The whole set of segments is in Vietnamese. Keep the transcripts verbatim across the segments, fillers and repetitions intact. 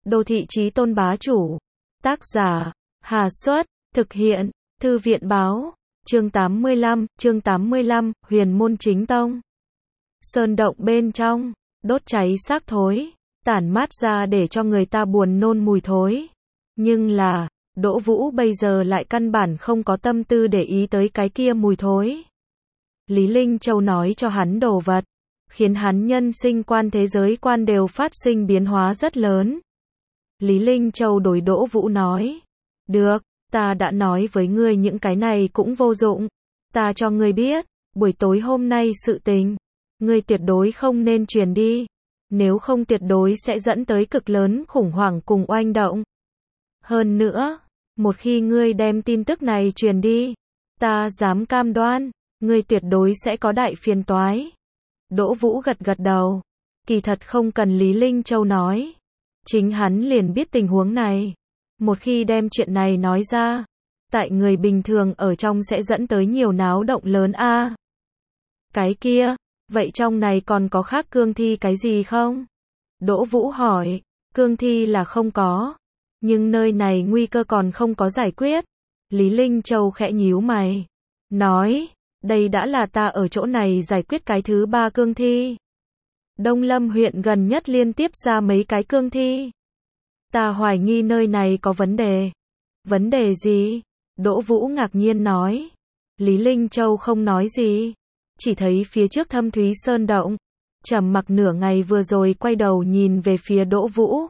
Đô thị chí tôn bá chủ. Tác giả, Hà Xuất, thực hiện, Thư viện báo, chương tám mươi lăm, chương tám mươi lăm, Huyền môn chính tông. Sơn động bên trong, đốt cháy xác thối, tản mát ra để cho người ta buồn nôn mùi thối. Nhưng là, Đỗ Vũ bây giờ lại căn bản không có tâm tư để ý tới cái kia mùi thối. Lý Linh Châu nói cho hắn đồ vật, khiến hắn nhân sinh quan thế giới quan đều phát sinh biến hóa rất lớn. Lý Linh Châu đối Đỗ Vũ nói, được, ta đã nói với ngươi những cái này cũng vô dụng. Ta cho ngươi biết, buổi tối hôm nay sự tình, ngươi tuyệt đối không nên truyền đi. Nếu không tuyệt đối sẽ dẫn tới cực lớn khủng hoảng cùng oanh động. Hơn nữa, một khi ngươi đem tin tức này truyền đi, ta dám cam đoan, ngươi tuyệt đối sẽ có đại phiền toái. Đỗ Vũ gật gật đầu. Kỳ thật không cần Lý Linh Châu nói, chính hắn liền biết tình huống này. Một khi đem chuyện này nói ra, tại người bình thường ở trong sẽ dẫn tới nhiều náo động lớn a. À, cái kia, vậy trong này còn có khác cương thi cái gì không? Đỗ Vũ hỏi, cương thi là không có, nhưng nơi này nguy cơ còn không có giải quyết. Lý Linh Châu khẽ nhíu mày, nói, đây đã là ta ở chỗ này giải quyết cái thứ ba cương thi. Đông Lâm huyện gần nhất liên tiếp ra mấy cái cương thi. Ta hoài nghi nơi này có vấn đề. Vấn đề gì? Đỗ Vũ ngạc nhiên nói. Lý Linh Châu không nói gì, chỉ thấy phía trước Thâm Thúy Sơn động, trầm mặc nửa ngày vừa rồi quay đầu nhìn về phía Đỗ Vũ.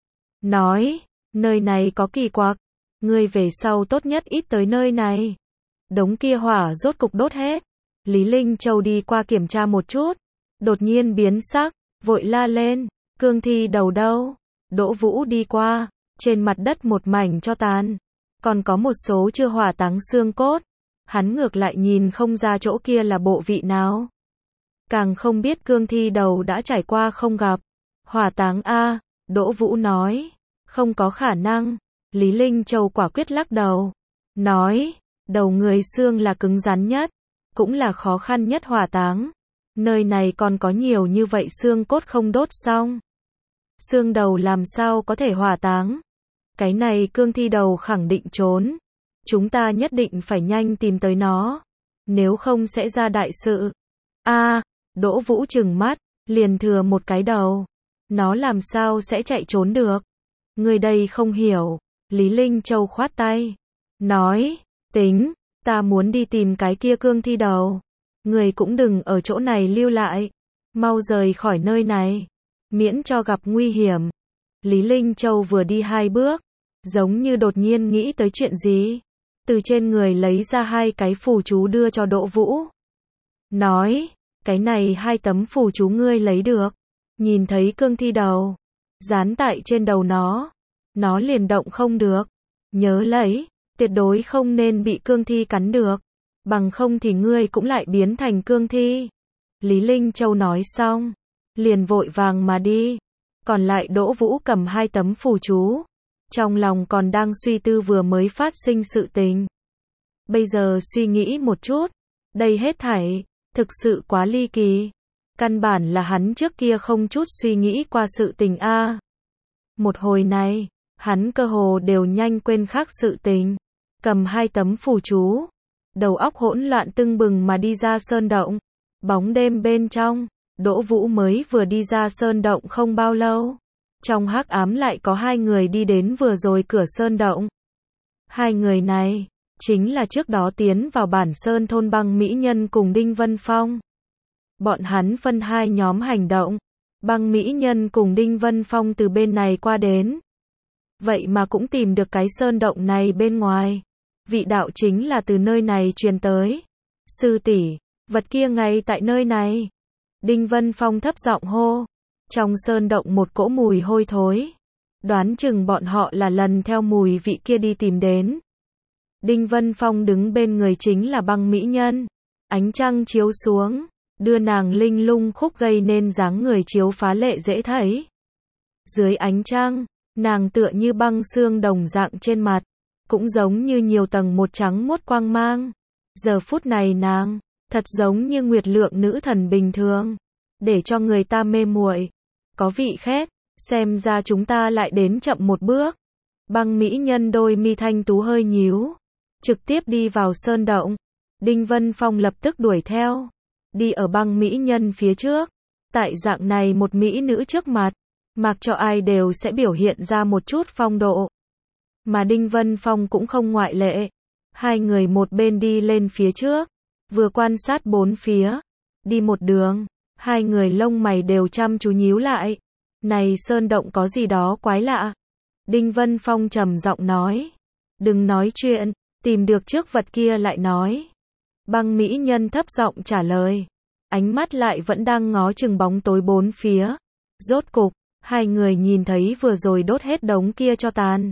Nói, nơi này có kỳ quặc, ngươi về sau tốt nhất ít tới nơi này. Đống kia hỏa rốt cục đốt hết. Lý Linh Châu đi qua kiểm tra một chút, đột nhiên biến sắc, vội la lên, cương thi đầu đâu? Đỗ Vũ đi qua, trên mặt đất một mảnh tro tàn, còn có một số chưa hỏa táng xương cốt. Hắn ngược lại nhìn không ra chỗ kia là bộ vị nào. Càng không biết cương thi đầu đã trải qua không gặp. Hỏa táng a, Đỗ Vũ nói, không có khả năng. Lý Linh Châu quả quyết lắc đầu, nói, đầu người xương là cứng rắn nhất, cũng là khó khăn nhất hỏa táng. Nơi này còn có nhiều như vậy xương cốt không đốt xong. Xương đầu làm sao có thể hỏa táng? Cái này cương thi đầu khẳng định trốn. Chúng ta nhất định phải nhanh tìm tới nó, nếu không sẽ ra đại sự. A, à, Đỗ Vũ trừng mắt, liền thừa một cái đầu, nó làm sao sẽ chạy trốn được? Người đây không hiểu. Lý Linh Châu khoát tay, nói, tính, ta muốn đi tìm cái kia cương thi đầu. Người cũng đừng ở chỗ này lưu lại, mau rời khỏi nơi này, miễn cho gặp nguy hiểm. Lý Linh Châu vừa đi hai bước, giống như đột nhiên nghĩ tới chuyện gì, từ trên người lấy ra hai cái phù chú đưa cho Đỗ Vũ. Nói, cái này hai tấm phù chú ngươi lấy được, nhìn thấy cương thi đầu, dán tại trên đầu nó, nó liền động không được. Nhớ lấy, tuyệt đối không nên bị cương thi cắn được, bằng không thì ngươi cũng lại biến thành cương thi. Lý Linh Châu nói xong, liền vội vàng mà đi. Còn lại Đỗ Vũ cầm hai tấm phù chú, trong lòng còn đang suy tư vừa mới phát sinh sự tình. Bây giờ suy nghĩ một chút, đây hết thảy, thực sự quá ly kỳ. Căn bản là hắn trước kia không chút suy nghĩ qua sự tình a. À, một hồi này, hắn cơ hồ đều nhanh quên khác sự tình. Cầm hai tấm phù chú, đầu óc hỗn loạn tưng bừng mà đi ra sơn động. Bóng đêm bên trong, Đỗ Vũ mới vừa đi ra sơn động không bao lâu. Trong hắc ám lại có hai người đi đến vừa rồi cửa sơn động. Hai người này, chính là trước đó tiến vào bản sơn thôn Băng Mỹ Nhân cùng Đinh Vân Phong. Bọn hắn phân hai nhóm hành động. Băng Mỹ Nhân cùng Đinh Vân Phong từ bên này qua đến. Vậy mà cũng tìm được cái sơn động này bên ngoài. Vị đạo chính là từ nơi này truyền tới. Sư tỷ, vật kia ngay tại nơi này. Đinh Vân Phong thấp giọng hô. Trong sơn động một cỗ mùi hôi thối. Đoán chừng bọn họ là lần theo mùi vị kia đi tìm đến. Đinh Vân Phong đứng bên người chính là Băng Mỹ Nhân. Ánh trăng chiếu xuống, đưa nàng linh lung khúc gây nên dáng người chiếu phá lệ dễ thấy. Dưới ánh trăng, nàng tựa như băng xương đồng dạng trên mặt, cũng giống như nhiều tầng một trắng muốt quang mang. Giờ phút này nàng, thật giống như nguyệt lượng nữ thần bình thường, để cho người ta mê muội. Có vị khét, Xem ra chúng ta lại đến chậm một bước. Băng mỹ nhân đôi mi thanh tú hơi nhíu. Trực tiếp đi vào sơn động. Đinh Vân Phong lập tức đuổi theo. Đi ở băng mỹ nhân phía trước. Tại dạng này một mỹ nữ trước mặt, mặc cho ai đều sẽ biểu hiện ra một chút phong độ. Mà Đinh Vân Phong cũng không ngoại lệ. Hai người một bên đi lên phía trước, vừa quan sát bốn phía. Đi một đường, hai người lông mày đều chăm chú nhíu lại. Này sơn động có gì đó quái lạ. Đinh Vân Phong trầm giọng nói. Đừng nói chuyện, tìm được trước vật kia lại nói. Băng mỹ nhân thấp giọng trả lời. Ánh mắt lại vẫn đang ngó chừng bóng tối bốn phía. Rốt cục, hai người nhìn thấy vừa rồi đốt hết đống kia cho tàn.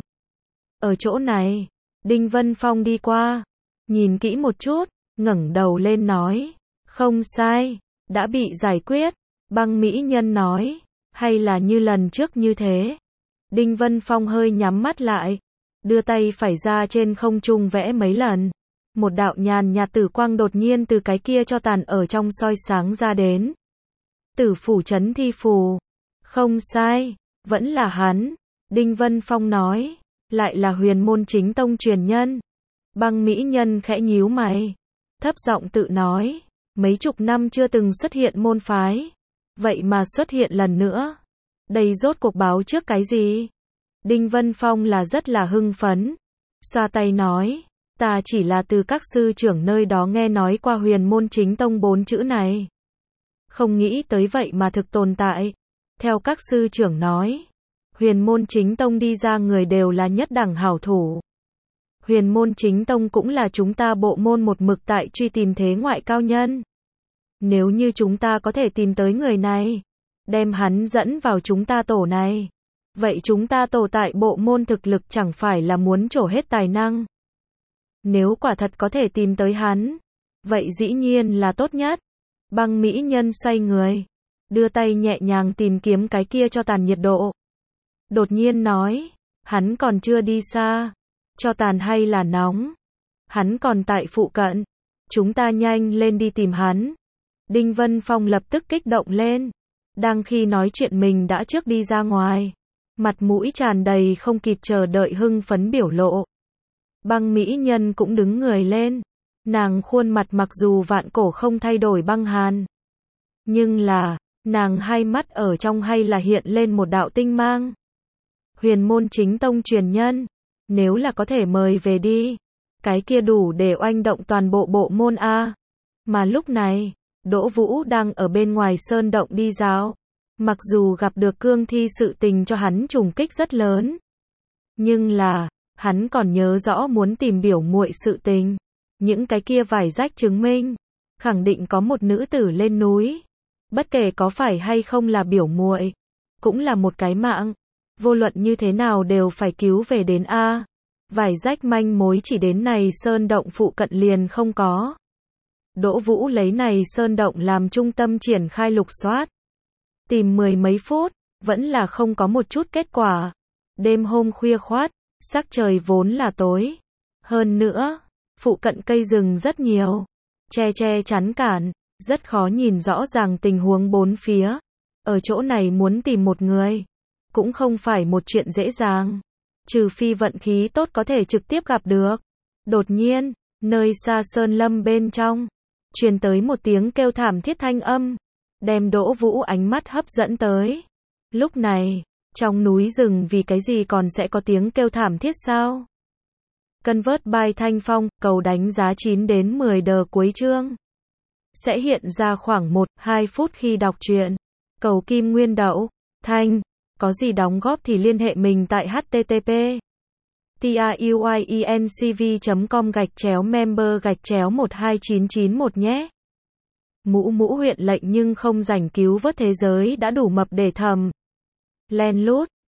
Ở chỗ này, Đinh Vân Phong đi qua, nhìn kỹ một chút, ngẩng đầu lên nói. Không sai, đã bị giải quyết. Băng mỹ nhân nói. Hay là như lần trước như thế. Đinh Vân Phong hơi nhắm mắt lại, đưa tay phải ra trên không trung vẽ mấy lần. Một đạo nhàn nhạt tử quang đột nhiên từ cái kia cho tàn ở trong soi sáng ra đến. Tử phủ chấn thi phù. Không sai, vẫn là hắn. Đinh Vân Phong nói. Lại là Huyền Môn Chính Tông truyền nhân. Băng mỹ nhân khẽ nhíu mày, thấp giọng tự nói. Mấy chục năm chưa từng xuất hiện môn phái, vậy mà xuất hiện lần nữa. Đây rốt cuộc báo trước cái gì? Đinh Vân Phong là rất là hưng phấn. Xoa tay nói. Ta chỉ là từ các sư trưởng nơi đó nghe nói qua Huyền Môn Chính Tông bốn chữ này. Không nghĩ tới vậy mà thực tồn tại. Theo các sư trưởng nói, Huyền Môn Chính Tông đi ra người đều là nhất đẳng hảo thủ. Huyền Môn Chính Tông cũng là chúng ta bộ môn một mực tại truy tìm thế ngoại cao nhân. Nếu như chúng ta có thể tìm tới người này, đem hắn dẫn vào chúng ta tổ này, vậy chúng ta tổ tại bộ môn thực lực chẳng phải là muốn trổ hết tài năng. Nếu quả thật có thể tìm tới hắn, vậy dĩ nhiên là tốt nhất. Băng mỹ nhân xoay người, đưa tay nhẹ nhàng tìm kiếm cái kia cho tàn nhiệt độ. Đột nhiên nói, hắn còn chưa đi xa. Cho tàn hay là nóng? Hắn còn tại phụ cận. Chúng ta nhanh lên đi tìm hắn. Đinh Vân Phong lập tức kích động lên. Đang khi nói chuyện mình đã trước đi ra ngoài. Mặt mũi tràn đầy không kịp chờ đợi hưng phấn biểu lộ. Băng mỹ nhân cũng đứng người lên. Nàng khuôn mặt mặc dù vạn cổ không thay đổi băng hàn. Nhưng là, nàng hai mắt ở trong hay là hiện lên một đạo tinh mang. Huyền Môn Chính Tông truyền nhân. Nếu là có thể mời về đi, cái kia đủ để oanh động toàn bộ bộ môn A. Mà lúc này, Đỗ Vũ đang ở bên ngoài sơn động đi dạo. Mặc dù gặp được cương thi sự tình cho hắn trùng kích rất lớn. Nhưng là, hắn còn nhớ rõ muốn tìm biểu muội sự tình. Những cái kia vải rách chứng minh, khẳng định có một nữ tử lên núi. Bất kể có phải hay không là biểu muội, cũng là một cái mạng. Vô luận như thế nào đều phải cứu về đến A. Vải rách manh mối chỉ đến này sơn động phụ cận liền không có. Đỗ Vũ lấy này sơn động làm trung tâm triển khai lục soát. Tìm mười mấy phút, vẫn là không có một chút kết quả. Đêm hôm khuya khoắt, sắc trời vốn là tối. Hơn nữa, phụ cận cây rừng rất nhiều. Che che chắn cản, rất khó nhìn rõ ràng tình huống bốn phía. Ở chỗ này muốn tìm một người, cũng không phải một chuyện dễ dàng. Trừ phi vận khí tốt có thể trực tiếp gặp được. Đột nhiên, nơi xa sơn lâm bên trong, truyền tới một tiếng kêu thảm thiết thanh âm, đem Đỗ Vũ ánh mắt hấp dẫn tới. Lúc này, trong núi rừng vì cái gì còn sẽ có tiếng kêu thảm thiết sao? Convert by Thanh Phong, cầu đánh giá chín đến mười đờ cuối chương. Sẽ hiện ra khoảng một đến hai phút khi đọc truyện. Cầu kim nguyên đậu, thanh. Có gì đóng góp thì liên hệ mình tại http truyencv chấm com gạch chéo member gạch chéo một hai chín chín một nhé. Mũ mũ huyện lệnh nhưng không rảnh cứu vớt thế giới đã đủ mập để thầm. Len lút.